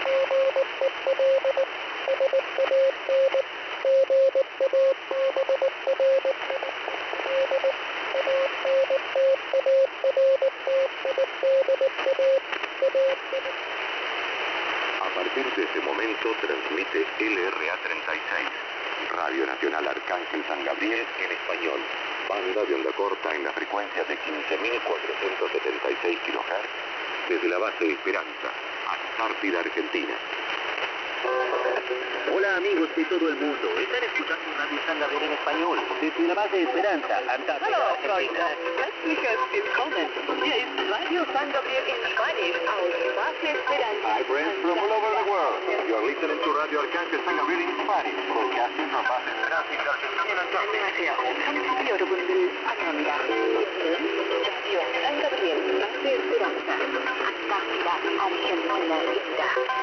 A partir de este momento transmite LRA 36, Radio Nacional Arcángel San Gabriel en español, banda de onda corta en la frecuencia de 15.476 kHz, desde la base Esperanza, Antártida, Argentina. Hola amigos de todo el mundo, están escuchando Radio San Gabriel en español, desde la base Esperanza, Antártida, Argentina. Chicos, willkommen. Hier ist Radio San Gabriel in Spanish aus Base Esperanza. Hi friends from all over the world. You are listening to Radio Arcángel San Gabriel in Spanish, broadcasting from base Esperanza in Argentina, Antártida. 안녕하세요. 여러분들 환영합니다. Radio San Gabriel, Base Esperanza, Antártida, Argentina.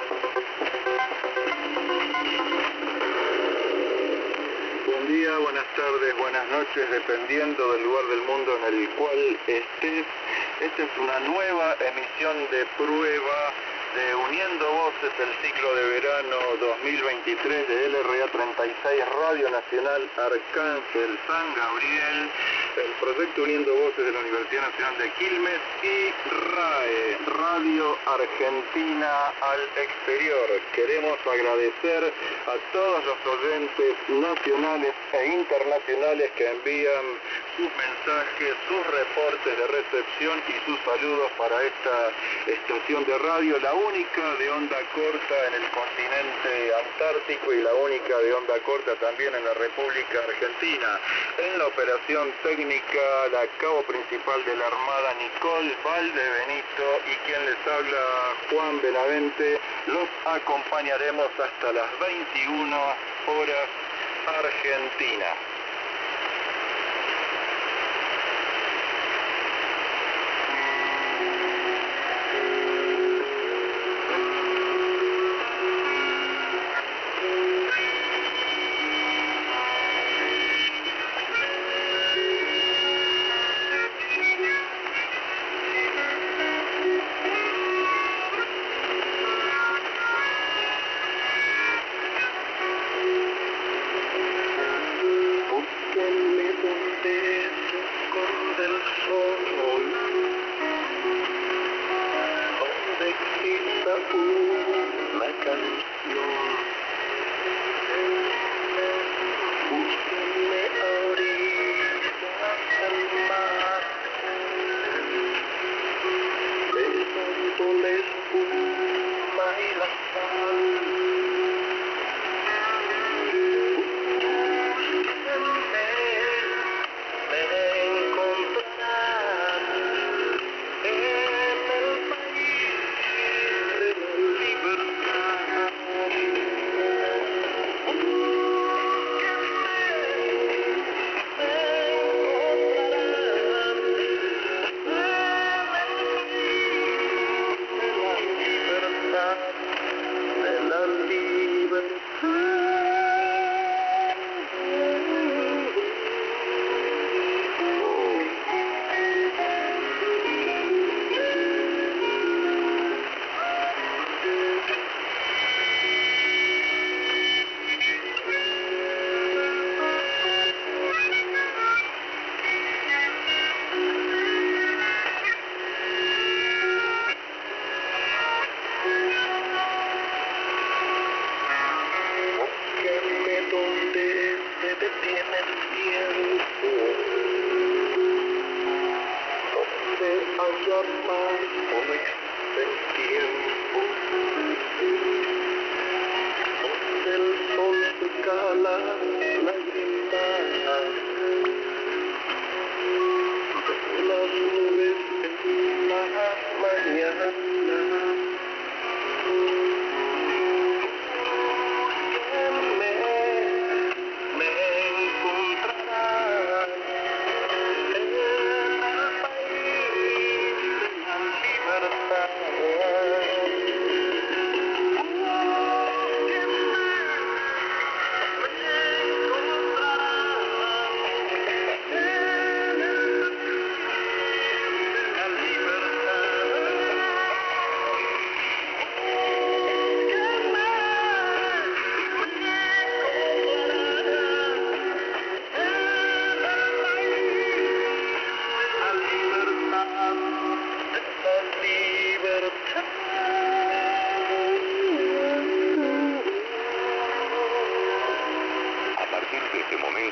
Buen día, buenas tardes, buenas noches, dependiendo del lugar del mundo en el cual estés. Esta es una nueva emisión de prueba de Uniendo Voces, el ciclo de verano 2023 de LRA 36, Radio Nacional Arcángel San Gabriel, el proyecto Uniendo Voces de la Universidad Nacional de Quilmes y RAE, Radio Argentina al Exterior. Queremos agradecer a todos los oyentes nacionales e internacionales que envían sus mensajes, sus reportes de recepción y sus saludos para esta estación de radio, la única de onda corta en el continente antártico y la única de onda corta también en la República Argentina. En la operación técnica, la cabo principal de la Armada, Nicole Valdebenito, y quien les habla, Juan Benavente. Los acompañaremos hasta las 21 horas Argentina.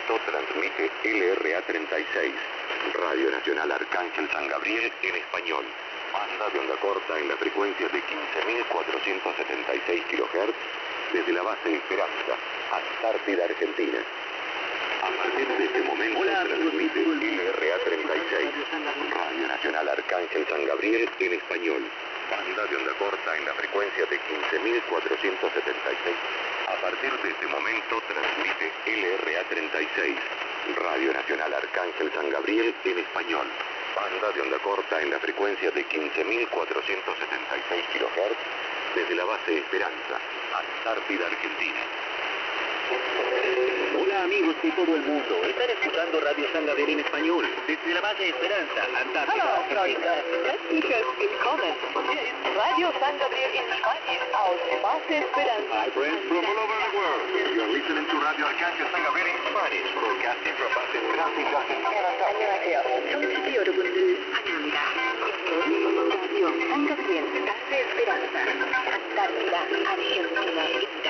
momento transmite LRA 36, Radio Nacional Arcángel San Gabriel en español. Banda de onda corta en la frecuencia de 15.476 kHz desde la base Esperanza, Antártida, Argentina. A partir de este momento transmite LRA 36, Radio Nacional Arcángel San Gabriel en español. Banda de onda corta en la frecuencia de 15.476. A partir de este momento transmite LRA 36, Radio Nacional Arcángel San Gabriel en español. Banda de onda corta en la frecuencia de 15.476 kHz desde la base Esperanza, Antártida, Argentina. Hola amigos de todo el mundo, están escuchando Radio San Gabriel en español, desde la base Esperanza, Antártida, Hallo Argentina. Freunde, herzliches Willkommen. Hier ist Radio San Gabriel in Spanisch aus Base Esperanza. Hi friends from all over the world. You are listening to Radio Arcángel San Gabriel in Spanish, broadcasting from Base Esperanza, Argentina. 안녕하세요. 청취자 여러분들 환영합니다. Radio San Gabriel, Base Esperanza, Antártida, Argentina.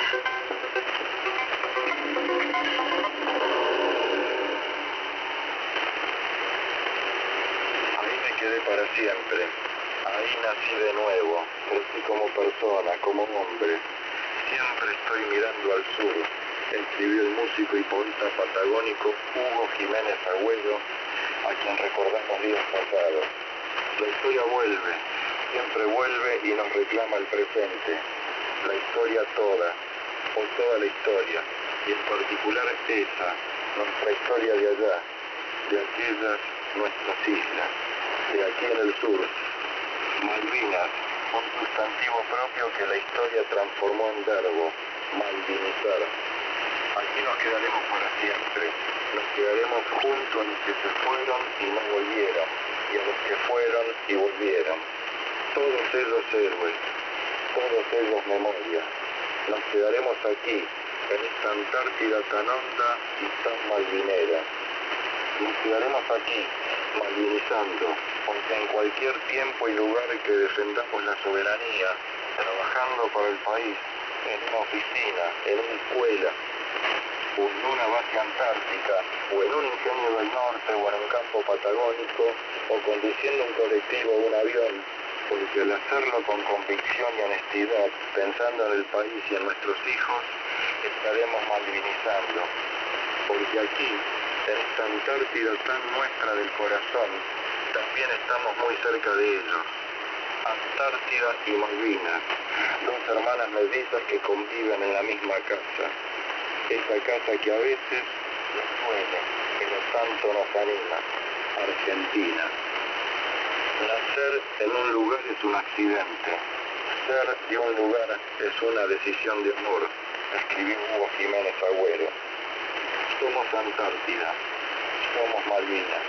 Ahí me quedé para siempre. Ahí nací de nuevo. Crecí como persona, como hombre. Siempre estoy mirando al sur. Escribió el músico y poeta patagónico Hugo Jiménez Agüero, a quien recordamos días pasados. La historia vuelve, siempre vuelve y nos reclama el presente. La historia toda, o toda la historia, y en particular esa, nuestra historia de allá, de aquellas nuestras islas, de aquí en el sur. Malvinas, un sustantivo propio que la historia transformó en verbo, malvinizar. Aquí nos quedaremos para siempre, nos quedaremos junto a los que se fueron y no volvieron, y a los que fueron y volvieron. Todos ellos héroes, todos ellos memoria. Nos quedaremos aquí, en esta Antártida tan honda y tan malvinera. Nos quedaremos aquí, malvinizando, porque en cualquier tiempo y lugar que defendamos la soberanía, trabajando para el país, en una oficina, en una escuela, o en una base antártica, o en un ingenio del norte, o en un campo patagónico, o conduciendo un colectivo o un avión, porque al hacerlo con convicción y honestidad, pensando en el país y en nuestros hijos, estaremos malvinizando, porque aquí, en esta Antártida tan nuestra del corazón, también estamos muy cerca de ellos. Antártida y Malvinas, dos hermanas mellizas que conviven en la misma casa. Esa casa que a veces nos duele, pero tanto nos anima. Argentina. Nacer en un lugar es un accidente. Ser de un lugar es una decisión de amor, escribió Hugo Jiménez Agüero. Somos Antártida, somos Malvinas.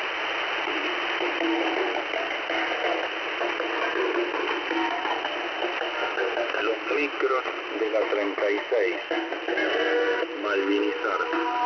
Los micros de la 36. Malvinizar.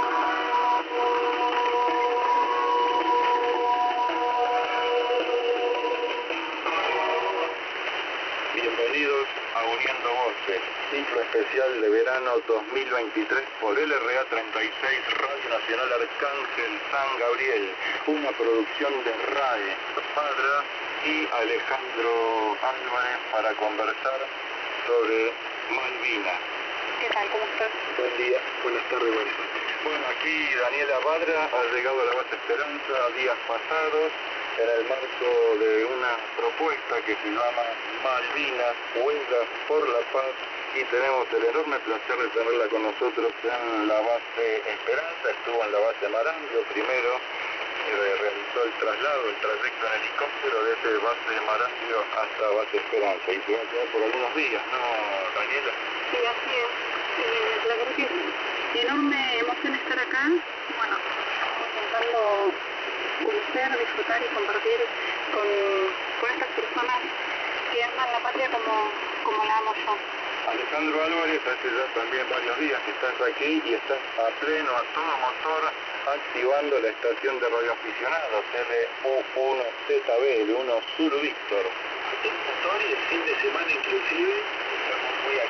Bienvenidos a Uniendo Voces, ciclo especial de verano 2023 por LRA 36, Radio Nacional Arcángel San Gabriel, una producción de RAE, Padra y Alejandro Álvarez para conversar sobre Malvinas. ¿Qué tal? ¿Cómo estás? Buen día, buenas tardes, Vanessa. Bueno, aquí Daniela Badra ha llegado a la base Esperanza días pasados en el marco de una propuesta que se llama Malvinas, Huelgas por la Paz, y tenemos el enorme placer de tenerla con nosotros en la base Esperanza. Estuvo en la base Marambio primero, realizó el traslado, el trayecto en helicóptero desde base Marambio hasta base Esperanza, y se va a quedar por algunos días, ¿no, Daniela? Sí, así es. La verdad que es enorme emoción estar acá, bueno, intentando conocer, disfrutar y compartir con estas personas que aman la patria como la amo yo. Alejandro Álvarez, hace ya también varios días que estás aquí y estás a pleno, a todo motor, activando la estación de radioaficionados, LU1ZB, L1 Sur Víctor. El motor y el fin de semana inclusive, estamos muy activos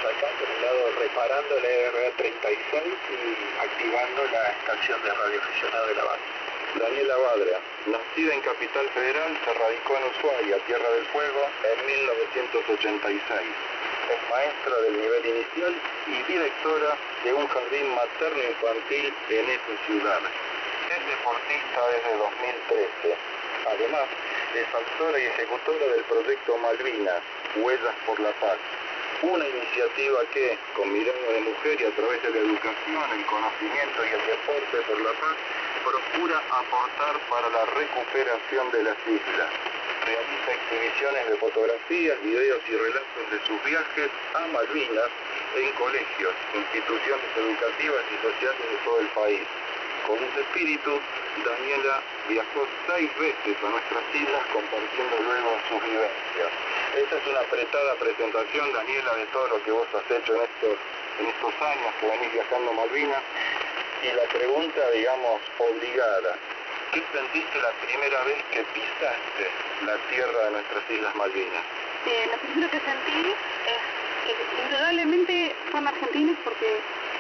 acá, por un lado reparando la RA36 y activando la estación de radioaficionado de la base. Daniela Badra, nacida en Capital Federal, se radicó en Ushuaia, Tierra del Fuego, en 1986. Es maestra del nivel inicial y directora de un jardín materno-infantil en esa ciudad. Es deportista desde 2013. Además, es autora y ejecutora del proyecto Malvinas, Huellas por la Paz. Una iniciativa que, con mirada de mujer y a través de la educación, el conocimiento y el deporte por la paz, procura aportar para la recuperación de las islas. Realiza exhibiciones de fotografías, videos y relatos de sus viajes a Malvinas en colegios, instituciones educativas y sociales de todo el país. Con ese espíritu, Daniela viajó 6 veces a nuestras islas compartiendo luego sus vivencias. Esta es una apretada presentación, Daniela, de todo lo que vos has hecho en estos años que venís viajando a Malvinas. Y la pregunta, digamos, obligada, ¿qué sentiste la primera vez que pisaste la tierra de nuestras Islas Malvinas? Lo primero que sentí es que indudablemente son argentinos porque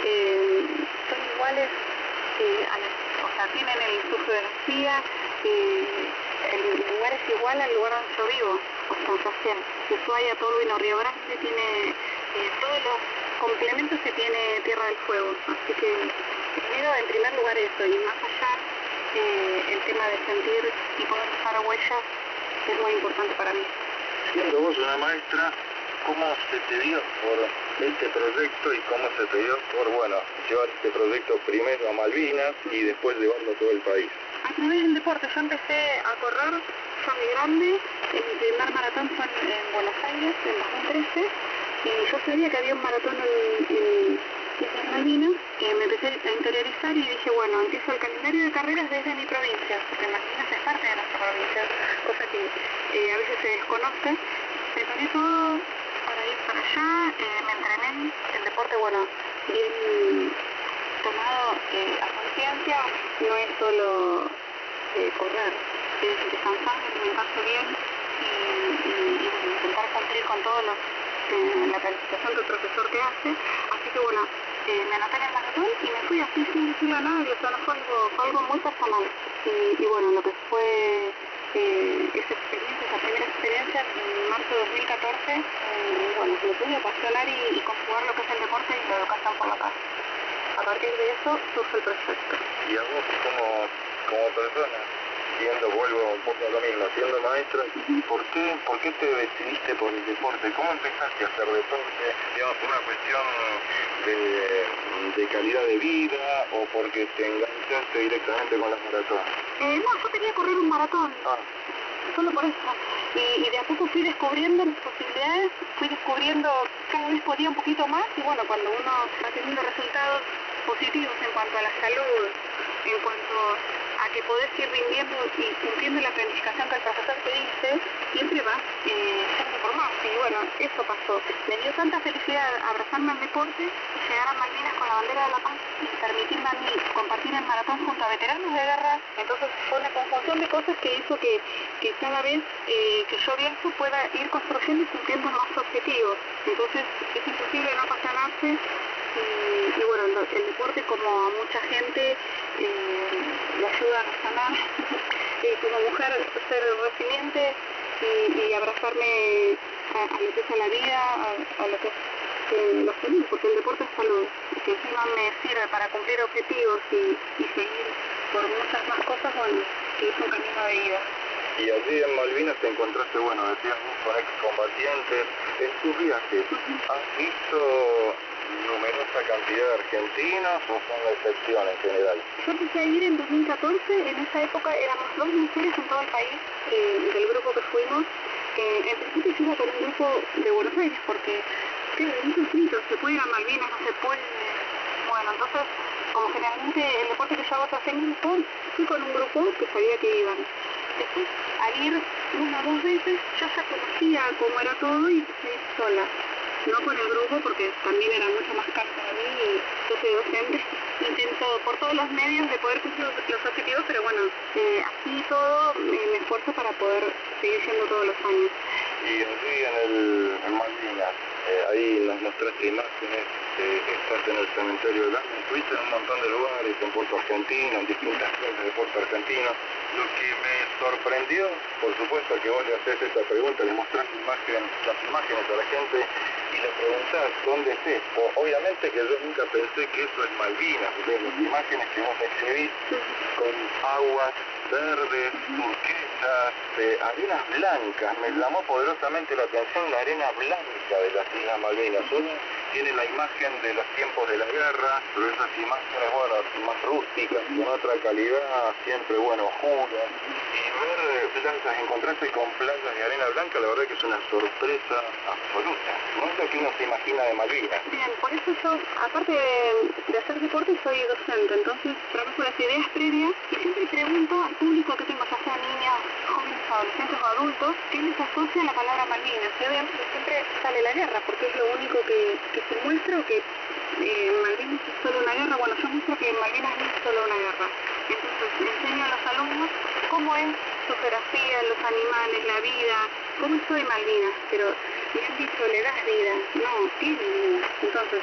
son iguales o sea, tienen su geografía, el lugar es igual al lugar donde yo vivo, o sea, San Ushuaia, Tolwyn, Río Grande, tiene todos los complementos que tiene Tierra del Fuego, así que primero, en primer lugar eso, y más allá el tema de sentir y poder dejar huellas es muy importante para mí. Siendo vos una maestra, ¿cómo se te dio por este proyecto y cómo se te dio por, bueno, llevar este proyecto primero a Malvinas y después llevarlo a todo el país? A través del deporte, yo empecé a correr, yo muy grande, mi primer maratón fue en Buenos Aires, en 2013, y yo sabía que había un maratón en Islas Malvinas, me empecé a interiorizar y dije, bueno, empiezo el calendario de carreras desde mi provincia, porque Malvinas es parte de nuestra provincia, cosa que a veces se desconoce. Preparé todo para ir para allá, me entrené, el deporte, bueno, bien tomado a conciencia, no es solo correr, es descansar, alimentarse bien y intentar cumplir con todos los la planificación del profesor que hace, así que bueno, me anoté en el maratón y me fui así sin decirle a nadie, o sea, no fue algo muy personal, y bueno, lo que fue esa primera experiencia en marzo de 2014, bueno, me pude apasionar y conjugar lo que es el deporte y la educación por la paz. A partir de eso surge el proyecto. Y a vos como persona, vuelvo un poco a lo mismo, siendo maestra, ¿por qué te decidiste por el deporte? ¿Cómo empezaste a hacer deporte? Digamos, ¿por una cuestión de calidad de vida o porque te enganchaste directamente con las maratones? No, yo quería correr un maratón. Solo por eso. Y de a poco fui descubriendo las posibilidades, fui descubriendo cada vez podía un poquito más, y bueno, cuando uno va teniendo resultados positivos en cuanto a la salud, en cuanto a que podés ir rindiendo y cumpliendo la planificación que el profesor te dice, siempre vas yendo por más. Y bueno, eso pasó. Me dio tanta felicidad abrazarme al deporte y llegar a Malvinas con la bandera de la paz y permitirme a mí compartir el maratón junto a veteranos de guerra. Entonces fue una conjunción de cosas que hizo que cada vez que yo viajo pueda ir construyendo y cumpliendo más objetivos. Entonces es imposible no apasionarse. Y bueno, el deporte, como a mucha gente, le ayuda a sanar, como mujer ser resiliente y abrazarme a lo que es la vida, a lo que es la salud, porque el deporte es salud, que encima me sirve para cumplir objetivos y seguir por muchas más cosas, bueno, que es un camino de vida. Y allí en Malvinas te encontraste, bueno, decías vos, con excombatientes. En tus viajes, ¿has visto numerosa cantidad de argentinos o son la excepción en general? Yo empecé a ir en 2014, en esa época éramos 2 mujeres en todo el país, del grupo que fuimos. En principio yo iba con un grupo de Buenos Aires, porque claro, hay muchos mitos, se puede ir a Malvinas, no se puede. Bueno, entonces, como generalmente el deporte que yo hago se hace en grupo, fui con un grupo que sabía que iban. Después, al ir 1 o 2 veces, yo ya conocía cómo era todo y empecé a ir sola. No con el grupo, porque también era mucho más caro para mí y yo soy docente. Intento por todos los medios de poder cumplir los objetivos, pero bueno, así todo me esfuerzo para poder seguir yendo todos los años. y allí en Malvinas, ahí nos mostraste imágenes, estás en el cementerio de Lama, estuviste en un montón de lugares, en Puerto Argentino, en distintas cosas de Puerto Argentino. Lo que me sorprendió, por supuesto, que vos le haces esta pregunta, le mostrás las imágenes a la gente y le preguntás dónde es esto. Obviamente que yo nunca pensé que eso es Malvinas, de las imágenes que vos exhibís con aguas verdes, turquesas, arenas blancas. Me llamó poderosamente la atención la arena blanca de las Islas Malvinas. Uno tiene la imagen de los tiempos de la guerra, pero esas imágenes, bueno, más rústicas, con otra calidad, siempre, bueno, oscuras. Y ver playas, encontrarse con playas de arena blanca, la verdad que es una sorpresa absoluta. No es lo que uno se imagina de Malvinas. Bien, por eso yo, aparte de hacer deporte, soy docente, entonces trabajo las ideas previas y siempre pregunto al público que tengo, ya sea niños, jóvenes, adolescentes o adultos, qué les asocia la palabra Malvinas. Y obviamente siempre sale la guerra, porque es lo único que se muestra, o que Malvinas es solo una guerra. Bueno, yo muestro que Malvinas no es solo una guerra. Entonces enseño a los alumnos cómo es su geografía, los animales, la vida, cómo es hoy Malvinas, pero me han dicho, le das vida, no, tiene vida. Entonces,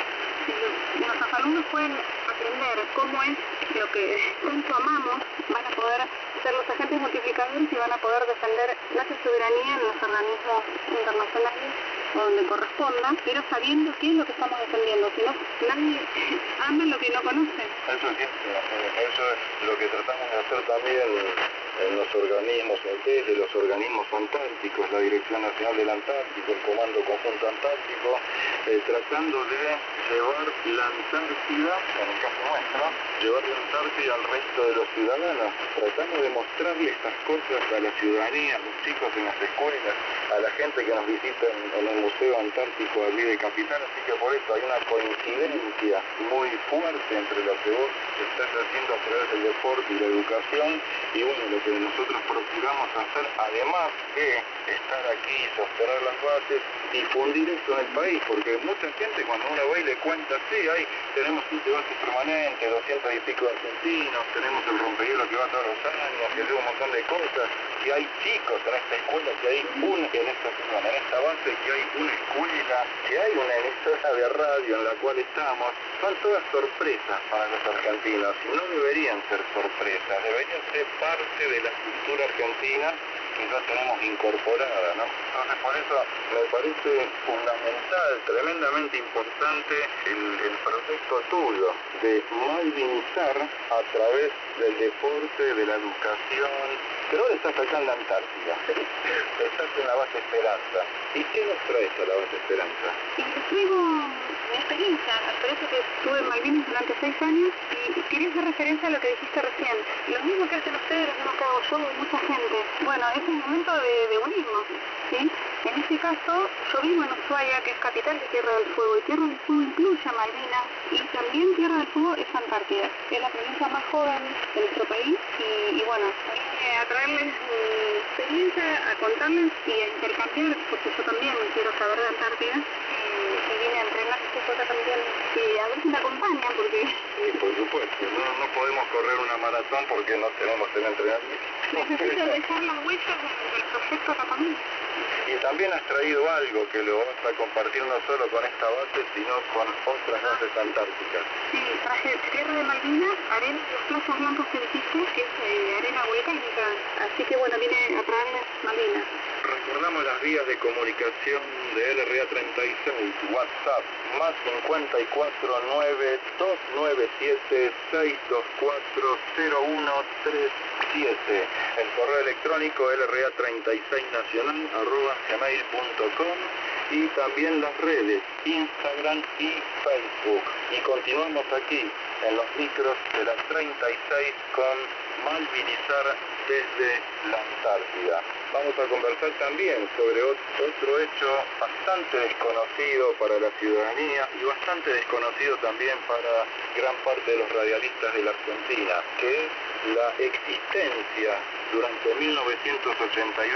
si nuestros alumnos pueden aprender cómo es lo que tanto amamos, van a poder ser los agentes multiplicadores y van a poder defender nuestra soberanía en los organismos internacionales o donde corresponda, pero sabiendo qué es lo que estamos defendiendo. Si no, nadie ama lo que no conoce. Eso es cierto, eso es lo que tratamos de hacer también en los organismos, desde los organismos antárticos, la Dirección Nacional del Antártico, el Comando Conjunto Antártico, tratando de llevar la Antártida, en el caso nuestro, llevar la Antártida al resto de los ciudadanos, tratando de mostrarle estas cosas a la ciudadanía, a los chicos en las escuelas, a la gente que nos visita en el Museo Antártico allí de Capital, así que por eso hay una coincidencia muy fuerte entre lo que vos estás haciendo a través del deporte y la educación, y bueno, lo que nosotros procuramos hacer, además de estar aquí, sostener las bases, difundir esto en el país, porque mucha gente cuando uno va y le cuenta, sí, tenemos 7 bases permanentes, 200 y pico de argentinos, tenemos el rompehielos que va todos los años, que lleva un montón de cosas, que hay chicos en esta escuela, que hay en esta base, que hay una escuela, que hay una emisora de radio en la cual estamos, son todas sorpresas para los argentinos, y no deberían ser sorpresas, deberían ser parte de la cultura argentina que ya tenemos incorporada, ¿no? Entonces por eso me parece fundamental, tremendamente importante el proyecto tuyo de malvinizar a través del deporte, de la educación, pero ahora estás acá en la Antártida, estás en la base Esperanza. ¿Y qué nos traes a la base Esperanza? Y les traigo mi experiencia, la experiencia que estuve en Malvinas durante 6 años, y quería hacer referencia a lo que dijiste recién. Lo mismo que hacen ustedes, lo mismo que hago yo y mucha gente. Bueno, es un momento de unirnos, ¿sí? En este caso, yo vivo en Ushuaia, que es capital de Tierra del Fuego, y Tierra del Fuego incluye a Malvinas, y también Tierra del Fuego es Antártida. Es la provincia más joven de nuestro país, y bueno, a traerles mi experiencia, a contarles y a intercambiar, porque yo también quiero saber de Antártida, y vine a entrenar acá también, y a ver si me acompañan, porque... Sí, por supuesto, no podemos correr una maratón porque no tenemos el entrenamiento. Necesito dejar las huellas del proyecto acá también. Y también has traído algo que lo vas a compartir no solo con esta base, sino con otras bases antárticas. Sí, traje tierra de Malvinas, arena de las playas blancas que dijiste, que es arena volcánica. Así que bueno, vine a traerles Malvinas. Recordamos las vías de comunicación de LRA 36, WhatsApp, más 544-927-624-0137. El correo electrónico lra36nacional@gmail.com, y también las redes Instagram y Facebook. Y continuamos aquí en los micros de la 36 con Malvinizar desde la Antártida. Vamos a conversar también sobre otro hecho bastante desconocido para la ciudadanía y bastante desconocido también para gran parte de los radialistas de la Argentina, que es la existencia durante 1982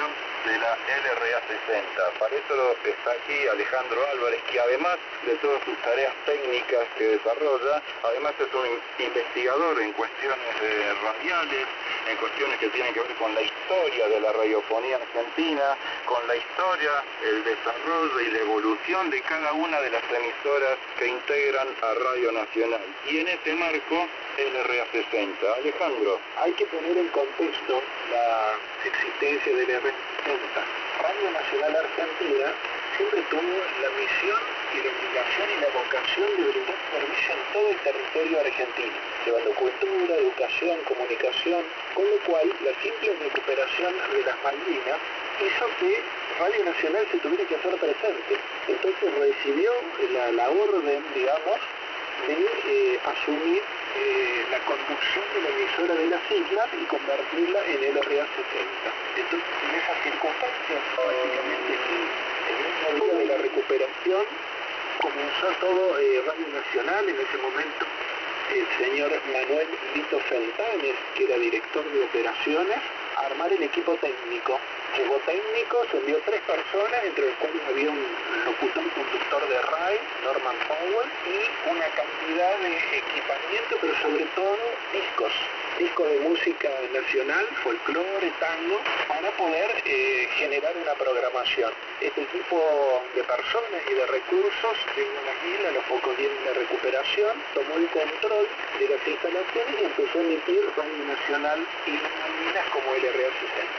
de la LRA 60. Para eso está aquí Alejandro Álvarez, que además de todas sus tareas técnicas que desarrolla, además es un investigador en cuestiones radiales, en cuestiones que tienen que ver con la historia de la radiofonía argentina, con la historia, el desarrollo y la evolución de cada una de las emisoras que integran a Radio Nacional. Y en ese marco, LRA 60. Alejandro. Hay que poner en contexto la existencia del LRA 60. Radio Nacional Argentina siempre tuvo la misión y la obligación y la vocación de brindar servicio en todo el territorio argentino, llevando cultura, educación, comunicación, con lo cual la simple recuperación de las Malvinas hizo que Radio Nacional se tuviera que hacer presente. Entonces recibió la orden, digamos, de asumir la conducción de la emisora de las islas y convertirla en el LRA 60. Entonces, en esas circunstancias, básicamente el mismo día de la recuperación, comenzó todo Radio Nacional. En ese momento el señor Manuel Lito Feltanes, que era director de operaciones, a armar el equipo técnico. Llegó técnicos, envió 3 personas, entre los cuales había un locutor conductor de RAI, Norman Powell, y una cantidad de equipamiento, pero sobre todo discos de música nacional, folclore, tango, para poder generar una programación. Este equipo de personas y de recursos llegó a la isla a los pocos días de la recuperación, tomó el control de las instalaciones y empezó a emitir Radio Nacional y las Malvinas como LRA 60.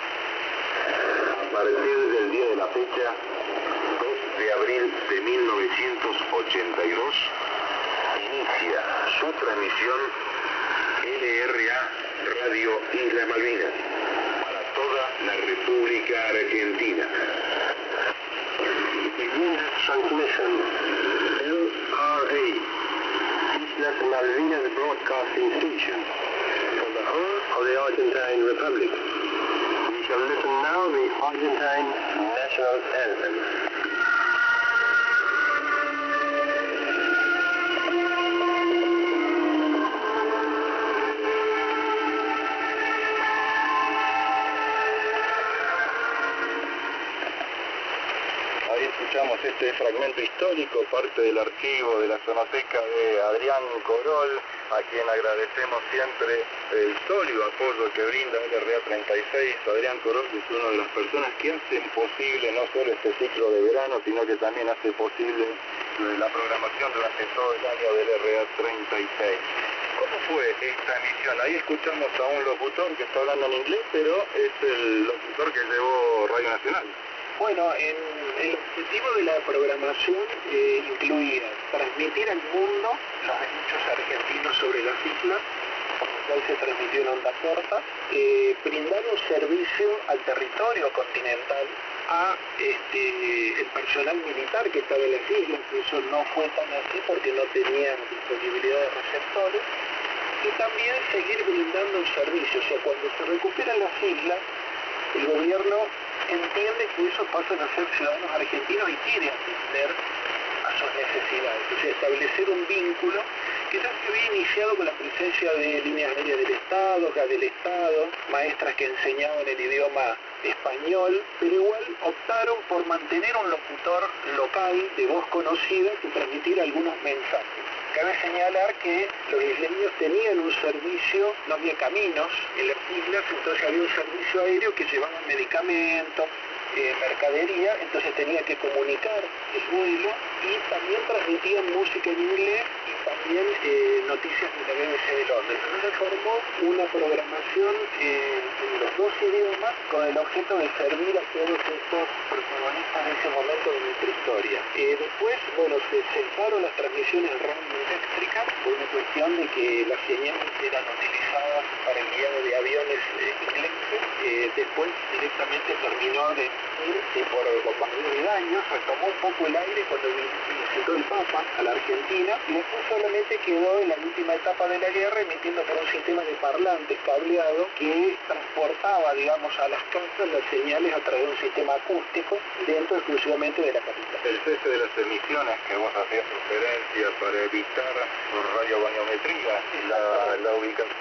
A partir del día de la fecha, 2 de abril de 1982, inicia su transmisión LRA Radio Islas Malvinas para toda la República Argentina. Begins transmission LRA, Islas Malvinas Broadcasting Station, for the whole of the Argentine Republic. We shall listen now the Argentine National Anthem. Escuchamos este fragmento histórico, parte del archivo de la sonoteca de Adrián Corol, a quien agradecemos siempre el sólido apoyo que brinda LRA 36. Adrián Corol es una de las personas que hacen posible no solo este ciclo de verano, sino que también hace posible la programación durante todo el año del LRA 36. ¿Cómo fue esta emisión? Ahí escuchamos a un locutor que está hablando en inglés, pero es el locutor que llevó Radio Nacional. Bueno, el objetivo de la programación incluía transmitir al mundo los hechos argentinos sobre las islas, por lo cual se transmitió en onda corta, brindar un servicio al territorio continental, a el personal militar que estaba en las islas, que eso no fue tan así porque no tenían disponibilidad de receptores, y también seguir brindando un servicio. O sea, cuando se recuperan las islas, el gobierno entiende que esos pasan a ser ciudadanos argentinos y quiere atender a sus necesidades. O sea, establecer un vínculo que ya se había iniciado con la presencia de líneas aéreas del Estado, maestras que enseñaban el idioma español, pero igual optaron por mantener un locutor local de voz conocida que transmitiera algunos mensajes. Cabe señalar que los isleños tenían un servicio, no había caminos en las islas, entonces había un servicio aéreo que llevaba medicamentos, mercadería, entonces tenía que comunicar el vuelo y también transmitían música en inglés y también noticias de la BBC de Londres. Entonces se formó una programación en los 2 idiomas con el objeto de servir a todos estos protagonistas de ese momento de nuestra historia. Después, bueno, se cesaron las transmisiones radioeléctricas por una cuestión de que las señales eran utilizadas para el guiado de aviones ingleses. Después directamente terminó de ir por bombardeo de daños, retomó un poco el aire cuando visitó el Papa a la Argentina y después solamente quedó en la última etapa de la guerra emitiendo por un sistema de parlantes cableado que transportaba, digamos, a las casas las señales a través de un sistema acústico dentro exclusivamente de la capital. El cese de las emisiones que vos hacías referencia para evitar por radiogoniometría la ubicación de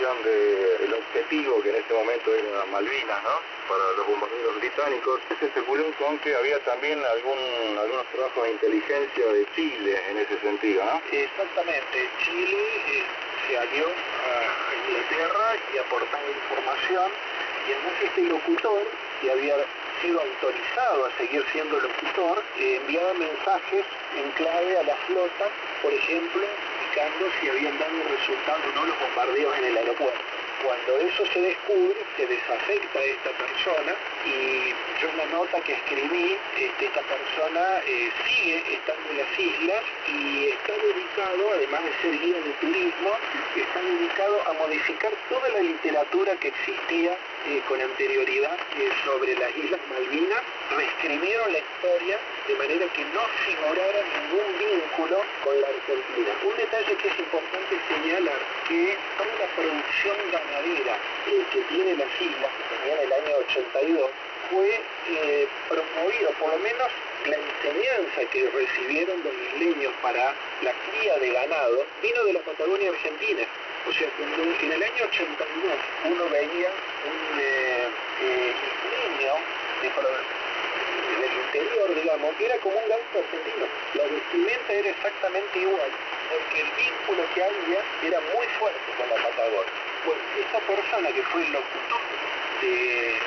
el objetivo, que en ese momento era Malvinas, ¿no?, para los bombarderos británicos. Se especuló con que había también algunos trabajos de inteligencia de Chile en ese sentido, ¿no? Exactamente. Chile se alió a Inglaterra y aportaba información, y entonces este locutor, que había sido autorizado a seguir siendo locutor, enviaba mensajes en clave a la flota, por ejemplo, indicando si habían dado resultado o no los bombardeos en el aeropuerto. Cuando eso se descubre, se desafecta a esta persona, y yo en la nota que escribí, esta persona sigue estando en las islas y está dedicado, además de ser guía de turismo, está dedicado a modificar toda la literatura que existía con anterioridad sobre las Islas Malvinas. Reescribieron la historia de manera que no figurara ningún vínculo con la Argentina. Un detalle que es importante señalar, que toda la producción ganadera que tiene las islas, que tenía en el año 82, fue promovido, por lo menos la enseñanza que recibieron los isleños para la cría de ganado, vino de la Patagonia Argentina. O sea, cuando en el año 82 uno veía un isleño del interior, digamos, era como un gaucho argentino. La vestimenta era exactamente igual, porque el vínculo que había era muy fuerte con la Patagonia. Bueno, esta persona que fue el locutor de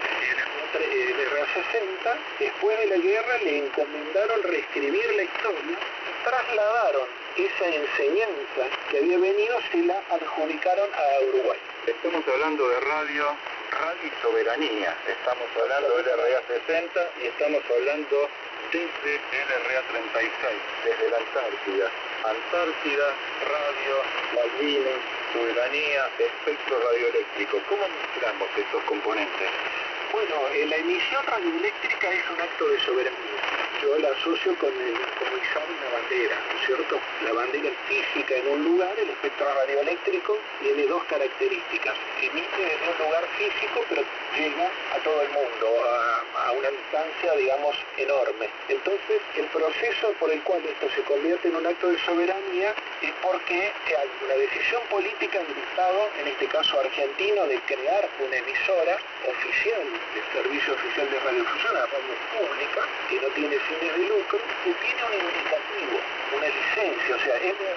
RA60, después de la guerra le encomendaron reescribir la historia y trasladaron esa enseñanza que había venido, se la adjudicaron a Uruguay. Estamos hablando de Radio y Soberanía, estamos hablando del RA60 y estamos hablando desde el RA36, desde la Antártida. Antártida, radio, Malvinas, soberanía, espectro radioeléctrico. ¿Cómo mezclamos estos componentes? Bueno, la emisión radioeléctrica es un acto de soberanía. Yo la asocio con izar una bandera, ¿no es cierto? La bandera física en un lugar, el espectro radioeléctrico, tiene dos características. Emite en un lugar físico, pero llega a todo el mundo, a una distancia, digamos, enorme. Entonces, el proceso por el cual esto se convierte en un acto de soberanía es porque hay una decisión política del Estado, en este caso argentino, de crear una emisora oficial, el Servicio Oficial de Radiodifusión, la radio pública, que no tiene fines de lucro, que tiene un indicativo, una licencia, o sea,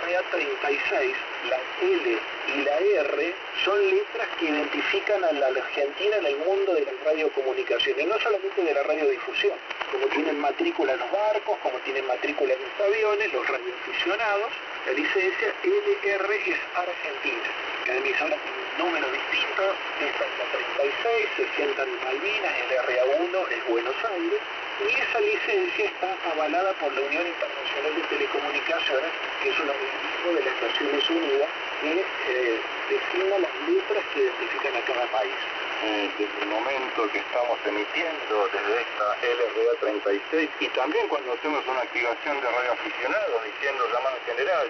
LRA36, la L y la R son letras que identifican a la Argentina en el mundo de las radiocomunicaciones, no solamente de la radiodifusión, como tienen matrícula los barcos, como tienen matrícula los aviones, los radioaficionados. La licencia LR es Argentina. Cada emisora tiene un número distinto, esta es la 36, 60 de Malvinas, el RA1 es Buenos Aires, y esa licencia está avalada por la Unión Internacional de Telecomunicaciones, que es un organismo de las Naciones Unidas que designa las letras que identifican a cada país. Desde el momento que estamos emitiendo desde esta LRA36 y también cuando hacemos una activación de radioaficionados diciendo llamado general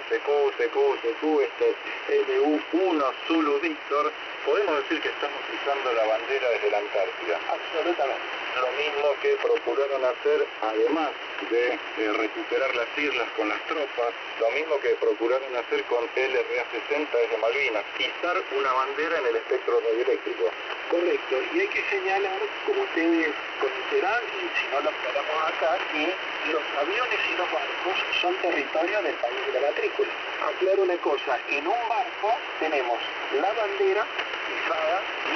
CQ, este es LU1 Zulu Víctor, podemos decir que estamos izando la bandera desde la Antártida. Absolutamente. Lo mismo que procuraron hacer, además de recuperar las islas con las tropas, lo mismo que procuraron hacer con LRA60 desde Malvinas, izar una bandera en el espectro radioeléctrico. Correcto, y hay que señalar, como ustedes conocerán, y si no lo aclaramos acá, que los aviones y los barcos son territorio del país de la matrícula. Aclaro una cosa, en un barco tenemos la bandera izada,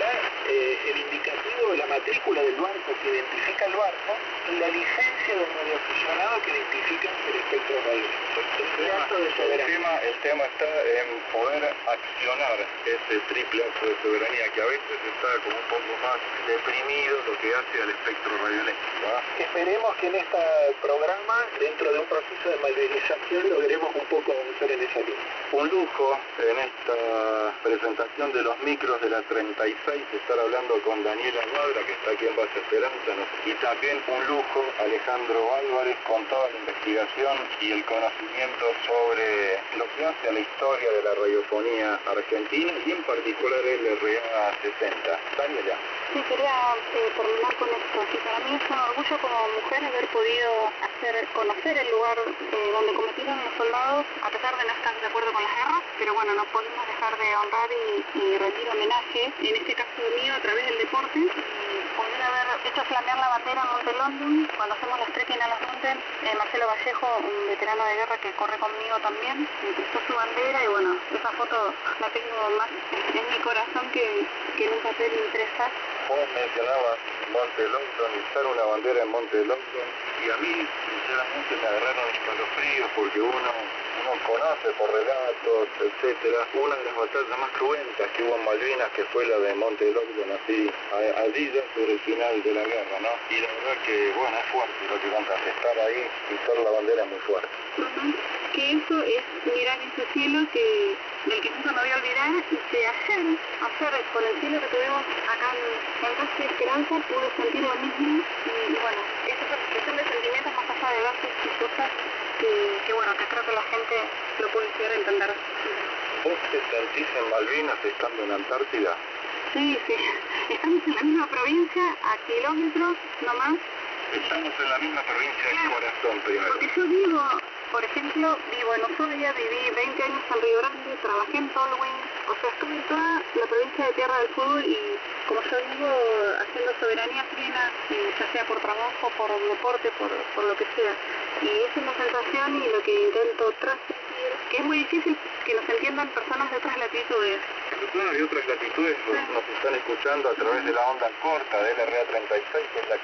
el indicativo de la matrícula del barco que identifica el barco y la licencia del radioaficionado que identifica el espectro radioeléctrico. El tema está en poder accionar ese triple acto de soberanía que a veces está como un poco más deprimido lo que hace al espectro radioeléctrico. Esperemos que en este programa, dentro de un proceso de malverización, logremos un poco avanzar en esa línea. Un lujo en esta presentación de los micros de la 36 estar hablando con Daniela Guadra, que está aquí en Base Esperanza, y también un lujo Alejandro Álvarez con toda la investigación y el conocimiento sobre lo que hace a la historia de la radiofonía argentina y en particular el RA60. Daniela. Sí, quería terminar con esto. Sí, para mí es un orgullo como mujer haber podido conocer el lugar donde cometieron los soldados, a pesar de no estar de acuerdo con las guerras, pero bueno, no podemos dejar de honrar y rendir homenaje, en este caso mío, a través del deporte, y poder haber hecho flamear la bandera en Monte London, cuando hacemos los trekking a los montes. Marcelo Vallejo, un veterano de guerra que corre conmigo también, me prestó su bandera y bueno, esa foto la tengo más en mi corazón que en un papel impresa. Vos mencionabas Monte London, izar una bandera en Monte London, y a mí sinceramente me agarraron escalofríos porque uno conoce por relatos, etcétera, una de las batallas más cruentas que hubo en Malvinas, que fue la de Monte London, así, allí ya sobre el final de la guerra, ¿no? Y la verdad que, bueno, es fuerte lo que contás, estar ahí, izar la bandera es muy fuerte. Que eso es mirar ese cielo del que nunca me voy a olvidar, y que ayer con el cielo que tuvimos acá en Casa Esperanza, pude sentir lo mismo, y bueno, esa es la expresión de sentimientos más allá de gases y cosas que bueno, que creo que la gente lo puede llegar a entender. ¿Vos te sentís en Malvinas estando en Antártida? Sí, estamos en la misma provincia, a kilómetros nomás. Estamos en la misma provincia del corazón primero. Porque yo vivo, por ejemplo, en Ushuaia, viví 20 años en Río Grande, trabajé en Tolwyn, o sea, estuve en toda la provincia de Tierra del Fuego, y como yo vivo haciendo soberanía plena, ya sea por trabajo, por deporte, por lo que sea, y esa es la sensación y lo que intento transmitir, que es muy difícil que nos entiendan personas de otras latitudes. Claro, y otras latitudes nos están escuchando a través de la onda corta de LRA 36, que es la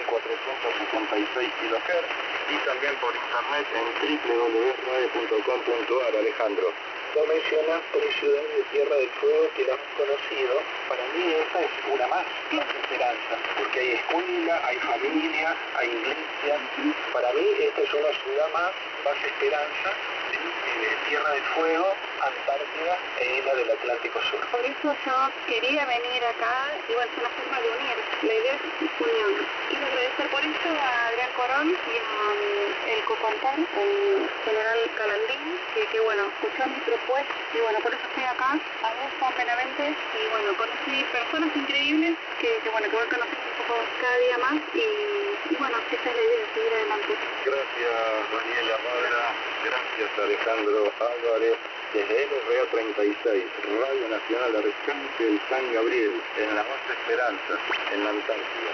15.466 kHz, y también por internet en www.radio.com.ar. Alejandro, Vos mencionás tres ciudades de Tierra del Fuego que la hemos conocido. Para mí esa es una más, Más Esperanza, porque hay escuela, hay familia, hay iglesia. Para mí esta es una ciudad más Esperanza, de Tierra del Fuego, Antártida e isla del Atlántico Sur. Por eso yo quería venir acá, y bueno, es una forma de unir, la idea es unión. Quiero agradecer por eso a Adrián Corón y a el Cocontar, el general Calandín, que bueno, escuchó mi propuesta, y bueno, por eso estoy acá, a vos, Juan Benavente, y bueno, conocí personas increíbles que voy conociendo un poco cada día más, y bueno, esa es la idea, seguir adelante. gracias Daniela Madra, gracias Alejandro Álvarez, desde LRA 36, Radio Nacional Arcángel San Gabriel, en la base Esperanza, en la Antártida.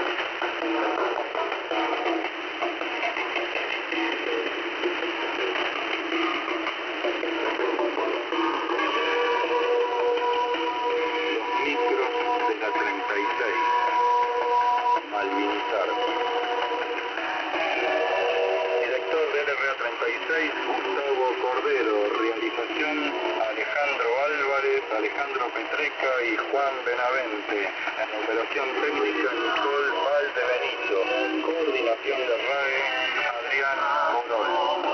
Los micros de la 36, Malvinizar. Director de LRA 36, Gustavo Cordero. Realización, Alejandro Álvarez, Alejandro Petreca y Juan Benavente. En operación técnica, Nicole Valdebenito. Coordinación de RAE, Adrián Corol.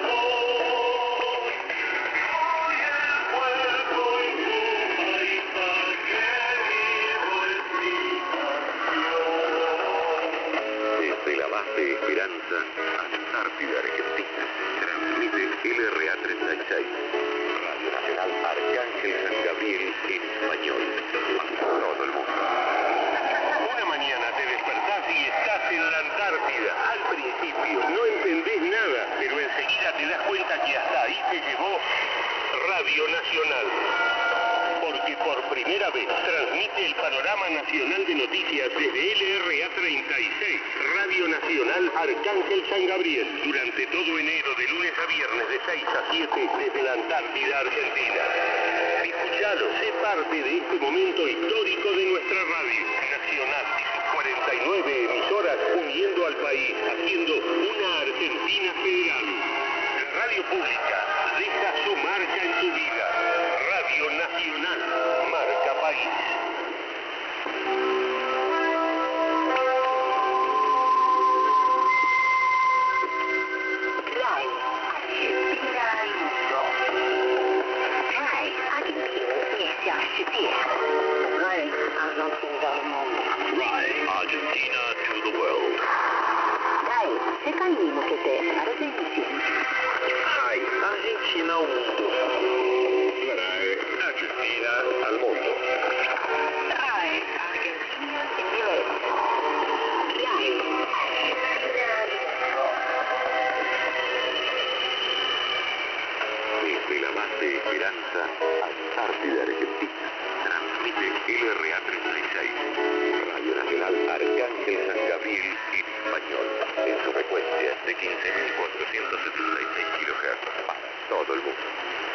Desde la base Esperanza, Antártida, Argentina, transmite LRA 36, Radio Nacional Arcángel San Gabriel en español, para todo el mundo. Una mañana te despertás y estás en la Antártida. Al principio no entendés nada, pero enseguida te das cuenta que hasta ahí te llevó Radio Nacional. Porque por primera vez transmite el panorama nacional de noticias desde LRA 36, Radio Nacional Arcángel San Gabriel, durante todo enero, de lunes a viernes, de 6 a 7, desde la Antártida Argentina. Escuchalo, sé parte de este momento histórico de nuestra radio nacional y sus 49 emisoras, uniendo al país, haciendo una Argentina federal. La radio pública deja su marca en tu vida. Radio Nacional, marca país. RAI, Argentina al mundo. RAI, Argentina hacia世界. RAI, Argentina al mundo. RAI, Argentina to the world. RAI, 世界に向けてアルゼンチン. RAI, Argentina al mundo. RAI, Argentina al mundo. RAI, Argentina en directo. RAI, Argentina al mundo. Desde la base Esperanza, Antártida, Argentina. Transmite LRA 36. Radio Nacional Arcángel San Gabriel en español. En su frecuencia de 15.476 kHz para todo el mundo.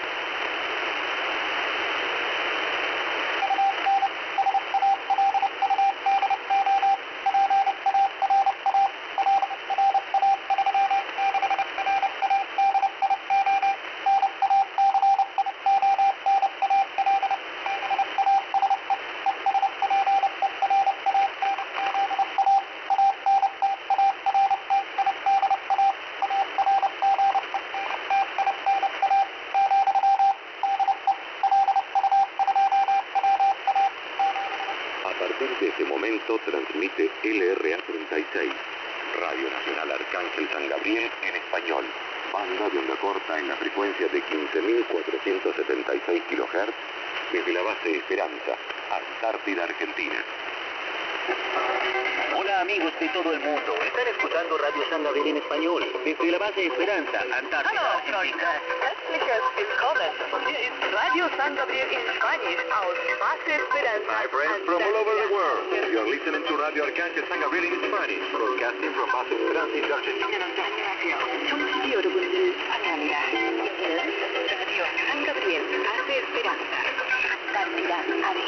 Desde este momento transmite LRA 36, Radio Nacional Arcángel San Gabriel en español. Banda de onda corta en la frecuencia de 15.476 kHz desde la base Esperanza, Antártida, Argentina. Hola amigos de todo el mundo, están escuchando Radio San Gabriel en español desde la base Esperanza, Antártida, Argentina. Herzliches Willkommen. Hier ist Radio San Gabriel in Spanish aus Base Esperanza. My friends from all over the world, you're listening to Radio Arcángel San Gabriel in Spanish, broadcasting from Base Esperanza in Argentina. Radio San Gabriel, Base Esperanza, Antártida, Argentina.